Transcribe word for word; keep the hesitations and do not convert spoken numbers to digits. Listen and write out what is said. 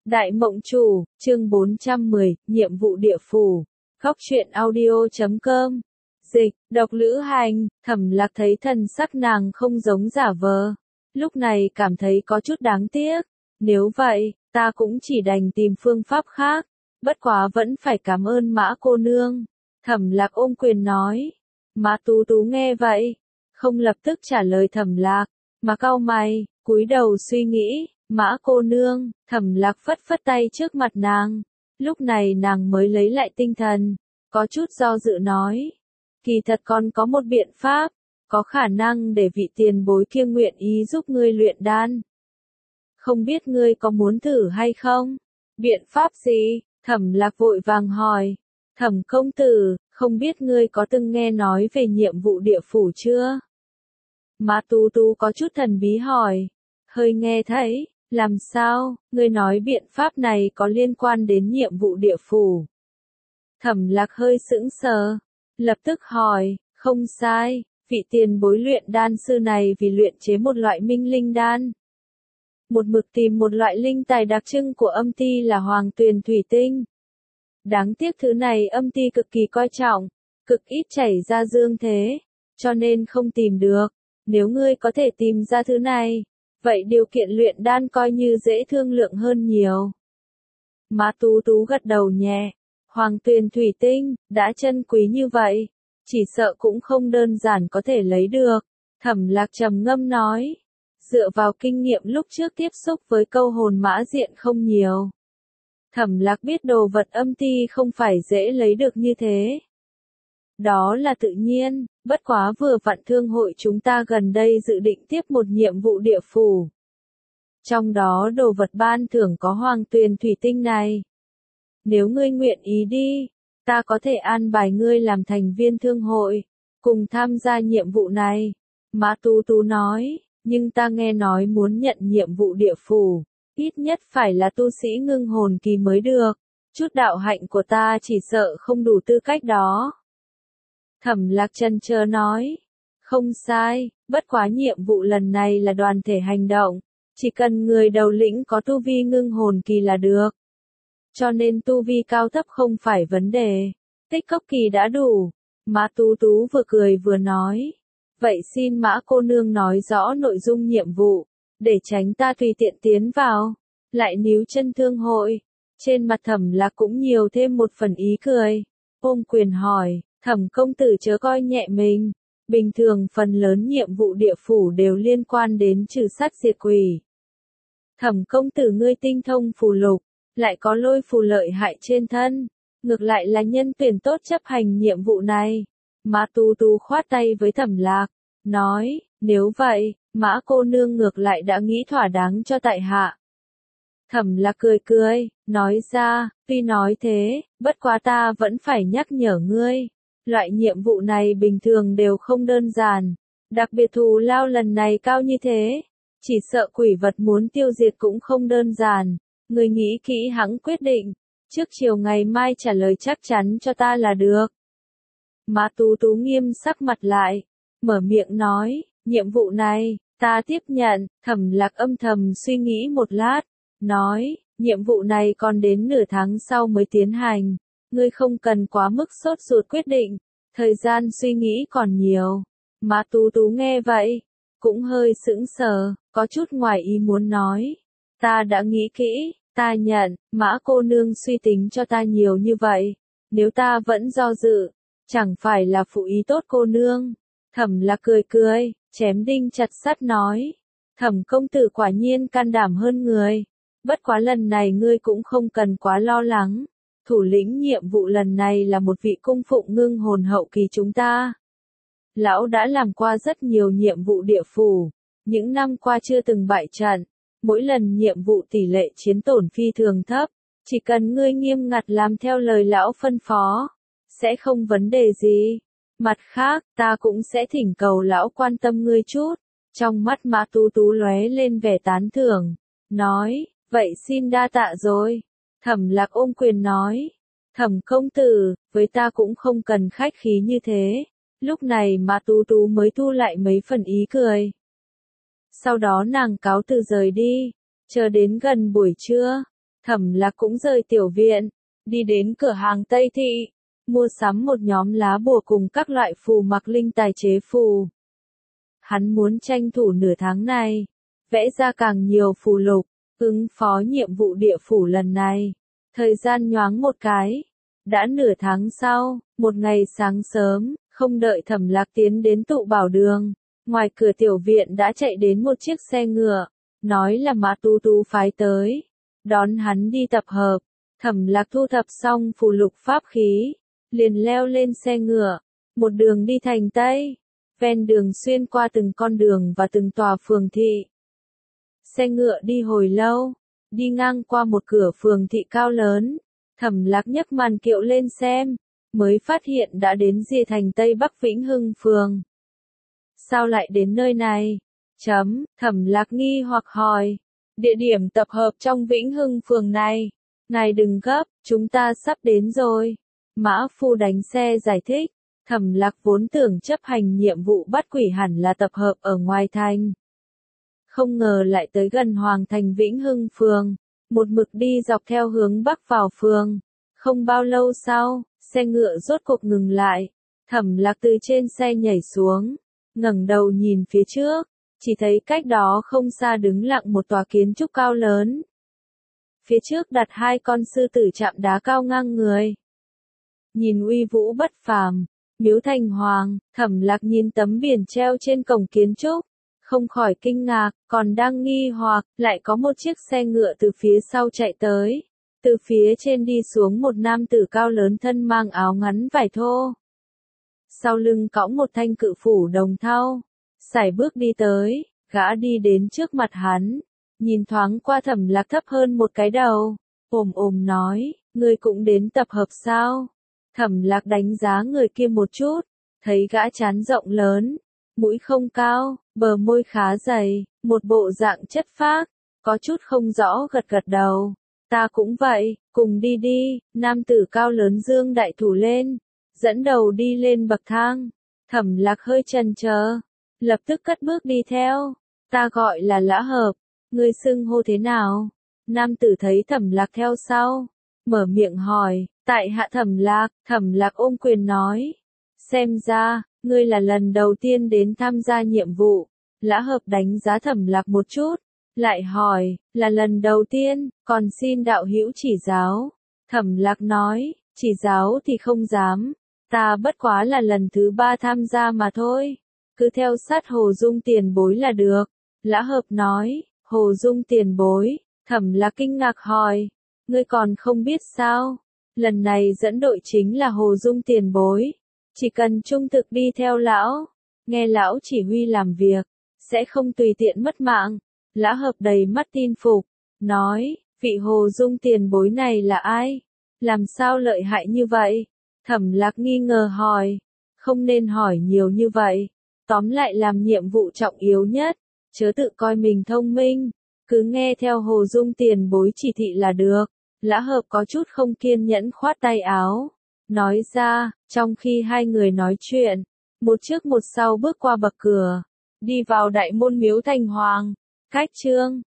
Đại Mộng Chủ, chương bốn trăm mười, nhiệm vụ địa phủ. Góc truyện audio chấm com. Dịch, độc lữ hành, Thẩm Lạc thấy thần sắc nàng không giống giả vờ. Lúc này cảm thấy có chút đáng tiếc. Nếu vậy, ta cũng chỉ đành tìm phương pháp khác. Bất quá vẫn phải cảm ơn Mã cô nương. Thẩm Lạc ôm quyền nói. Mã Tú Tú nghe vậy, không lập tức trả lời Thẩm Lạc, mà cau mày, cúi đầu suy nghĩ. Mã cô nương, Thẩm Lạc phất phất tay trước mặt nàng. Lúc này nàng mới lấy lại tinh thần, có chút do dự nói. Kỳ thật còn có một biện pháp, có khả năng để vị tiền bối kia nguyện ý giúp ngươi luyện đan. Không biết ngươi có muốn thử hay không? Biện pháp gì? Thẩm Lạc vội vàng hỏi. Thẩm công tử, không biết ngươi có từng nghe nói về nhiệm vụ địa phủ chưa? Mã Tú Tú có chút thần bí hỏi. Hơi nghe thấy. Làm sao, ngươi nói biện pháp này có liên quan đến nhiệm vụ địa phủ? Thẩm Lạc hơi sững sờ, lập tức hỏi, không sai, vị tiền bối luyện đan sư này vì luyện chế một loại minh linh đan. Một mực tìm một loại linh tài đặc trưng của âm ty là hoàng tuyền thủy tinh. Đáng tiếc thứ này âm ty cực kỳ coi trọng, cực ít chảy ra dương thế, cho nên không tìm được. Nếu ngươi có thể tìm ra thứ này, vậy điều kiện luyện đan coi như dễ thương lượng hơn nhiều. Mã Tú Tú gật đầu nhẹ. Hoàng tuyền thủy tinh, đã chân quý như vậy, chỉ sợ cũng không đơn giản có thể lấy được. Thẩm Lạc trầm ngâm nói. Dựa vào kinh nghiệm lúc trước tiếp xúc với câu hồn mã diện không nhiều. Thẩm Lạc biết đồ vật âm ty không phải dễ lấy được như thế. Đó là tự nhiên, bất quá vừa vặn thương hội chúng ta gần đây dự định tiếp một nhiệm vụ địa phủ. Trong đó đồ vật ban thưởng có hoàng tuyền thủy tinh này. Nếu ngươi nguyện ý đi, ta có thể an bài ngươi làm thành viên thương hội, cùng tham gia nhiệm vụ này. Mã Tú Tú nói, nhưng ta nghe nói muốn nhận nhiệm vụ địa phủ, ít nhất phải là tu sĩ ngưng hồn kỳ mới được. Chút đạo hạnh của ta chỉ sợ không đủ tư cách đó. Thẩm Lạc chần chờ nói, không sai, bất quá nhiệm vụ lần này là đoàn thể hành động, chỉ cần người đầu lĩnh có tu vi ngưng hồn kỳ là được. Cho nên tu vi cao thấp không phải vấn đề, tích cốc kỳ đã đủ. Mã Tú Tú vừa cười vừa nói, vậy xin Mã cô nương nói rõ nội dung nhiệm vụ, để tránh ta tùy tiện tiến vào. Lại níu chân thương hội, trên mặt Thẩm Lạc cũng nhiều thêm một phần ý cười, ôm quyền hỏi. Thẩm công tử chớ coi nhẹ mình, bình thường phần lớn nhiệm vụ địa phủ đều liên quan đến trừ sát diệt quỷ. Thẩm công tử ngươi tinh thông phù lục, lại có lôi phù lợi hại trên thân, ngược lại là nhân tuyển tốt chấp hành nhiệm vụ này. Mã Tú Tú khoát tay với Thẩm Lạc, nói, nếu vậy, Mã cô nương ngược lại đã nghĩ thỏa đáng cho tại hạ. Thẩm Lạc cười cười, nói ra, tuy nói thế, bất quá ta vẫn phải nhắc nhở ngươi. Loại nhiệm vụ này bình thường đều không đơn giản, đặc biệt thù lao lần này cao như thế, chỉ sợ quỷ vật muốn tiêu diệt cũng không đơn giản. Người nghĩ kỹ hẵng quyết định, trước chiều ngày mai trả lời chắc chắn cho ta là được. Mã Tú Tú nghiêm sắc mặt lại, mở miệng nói, nhiệm vụ này, ta tiếp nhận. Thẩm Lạc âm thầm suy nghĩ một lát, nói, nhiệm vụ này còn đến nửa tháng sau mới tiến hành. Ngươi không cần quá mức sốt ruột quyết định, thời gian suy nghĩ còn nhiều. Mã Tú Tú nghe vậy, cũng hơi sững sờ, có chút ngoài ý muốn nói. Ta đã nghĩ kỹ, ta nhận, Mã cô nương suy tính cho ta nhiều như vậy. Nếu ta vẫn do dự, chẳng phải là phụ ý tốt cô nương. Thẩm Lạc cười cười, chém đinh chặt sắt nói. Thẩm công tử quả nhiên can đảm hơn người. Bất quá lần này ngươi cũng không cần quá lo lắng. Thủ lĩnh nhiệm vụ lần này là một vị cung phụng ngưng hồn hậu kỳ chúng ta. Lão đã làm qua rất nhiều nhiệm vụ địa phủ, những năm qua chưa từng bại trận, mỗi lần nhiệm vụ tỷ lệ chiến tổn phi thường thấp, chỉ cần ngươi nghiêm ngặt làm theo lời lão phân phó, sẽ không vấn đề gì. Mặt khác, ta cũng sẽ thỉnh cầu lão quan tâm ngươi chút. Trong mắt Mã Tú Tú lóe lên vẻ tán thưởng, nói, vậy xin đa tạ rồi. Thẩm Lạc ôm quyền nói, Thẩm công tử, với ta cũng không cần khách khí như thế. Lúc này Mã Tú Tú mới thu lại mấy phần ý cười. Sau đó nàng cáo từ rời đi, chờ đến gần buổi trưa, Thẩm Lạc cũng rời tiểu viện, đi đến cửa hàng Tây Thị, mua sắm một nhóm lá bùa cùng các loại phù mặc linh tài chế phù. Hắn muốn tranh thủ nửa tháng này, vẽ ra càng nhiều phù lục, ứng phó nhiệm vụ địa phủ lần này. Thời gian nhoáng một cái, đã nửa tháng sau, một ngày sáng sớm, không đợi Thẩm Lạc tiến đến tụ bảo đường, ngoài cửa tiểu viện đã chạy đến một chiếc xe ngựa, nói là Mã Tú Tú phái tới, đón hắn đi tập hợp. Thẩm Lạc thu thập xong phù lục pháp khí, liền leo lên xe ngựa, một đường đi thành Tây, ven đường xuyên qua từng con đường và từng tòa phường thị. Xe ngựa đi hồi lâu, đi ngang qua một cửa phường thị cao lớn, Thẩm Lạc nhấc màn kiệu lên xem, mới phát hiện đã đến rìa thành Tây Bắc Vĩnh Hưng phường. Sao lại đến nơi này? Chấm, Thẩm Lạc nghi hoặc hỏi. Địa điểm tập hợp trong Vĩnh Hưng phường này. Ngài đừng gấp, chúng ta sắp đến rồi. Mã phu đánh xe giải thích. Thẩm Lạc vốn tưởng chấp hành nhiệm vụ bắt quỷ hẳn là tập hợp ở ngoài thành. Không ngờ lại tới gần Hoàng thành Vĩnh Hưng phường. Một mực đi dọc theo hướng Bắc vào phường. Không bao lâu sau, xe ngựa rốt cuộc ngừng lại. Thẩm Lạc từ trên xe nhảy xuống, ngẩng đầu nhìn phía trước, chỉ thấy cách đó không xa đứng lặng một tòa kiến trúc cao lớn. Phía trước đặt hai con sư tử chạm đá cao ngang người. Nhìn uy vũ bất phàm, Miếu Thành Hoàng. Thẩm Lạc nhìn tấm biển treo trên cổng kiến trúc, không khỏi kinh ngạc, còn đang nghi hoặc, lại có một chiếc xe ngựa từ phía sau chạy tới. Từ phía trên đi xuống một nam tử cao lớn thân mang áo ngắn vải thô. Sau lưng cõng một thanh cự phủ đồng thau, sải bước đi tới, gã đi đến trước mặt hắn, nhìn thoáng qua Thẩm Lạc thấp hơn một cái đầu, ồm ồm nói, ngươi cũng đến tập hợp sao? Thẩm Lạc đánh giá người kia một chút, thấy gã trán rộng lớn, mũi không cao, bờ môi khá dày, một bộ dạng chất phác, có chút không rõ gật gật đầu. Ta cũng vậy, cùng đi đi. Nam tử cao lớn giương đại thủ lên, dẫn đầu đi lên bậc thang. Thẩm Lạc hơi chần chờ, lập tức cất bước đi theo. Ta gọi là Lã Hợp, ngươi xưng hô thế nào? Nam tử thấy Thẩm Lạc theo sau, mở miệng hỏi, tại hạ Thẩm Lạc. Thẩm Lạc ôm quyền nói, xem ra, ngươi là lần đầu tiên đến tham gia nhiệm vụ. Lã Hợp đánh giá Thẩm Lạc một chút, lại hỏi, là lần đầu tiên, còn xin đạo hữu chỉ giáo. Thẩm Lạc nói, chỉ giáo thì không dám, ta bất quá là lần thứ ba tham gia mà thôi, cứ theo sát Hồ Dung tiền bối là được. Lã Hợp nói, Hồ Dung tiền bối. Thẩm Lạc kinh ngạc hỏi, ngươi còn không biết sao? Lần này dẫn đội chính là Hồ Dung tiền bối, chỉ cần trung thực đi theo lão, nghe lão chỉ huy làm việc, sẽ không tùy tiện mất mạng. Lã Hợp đầy mắt tin phục, nói, vị Hồ Dung tiền bối này là ai? Làm sao lợi hại như vậy? Thẩm Lạc nghi ngờ hỏi, không nên hỏi nhiều như vậy, tóm lại làm nhiệm vụ trọng yếu nhất, chớ tự coi mình thông minh, cứ nghe theo Hồ Dung tiền bối chỉ thị là được. Lã Hợp có chút không kiên nhẫn khoát tay áo, nói ra. Trong khi hai người nói chuyện, một trước một sau bước qua bậc cửa, đi vào đại môn Miếu Thành Hoàng. Cách chương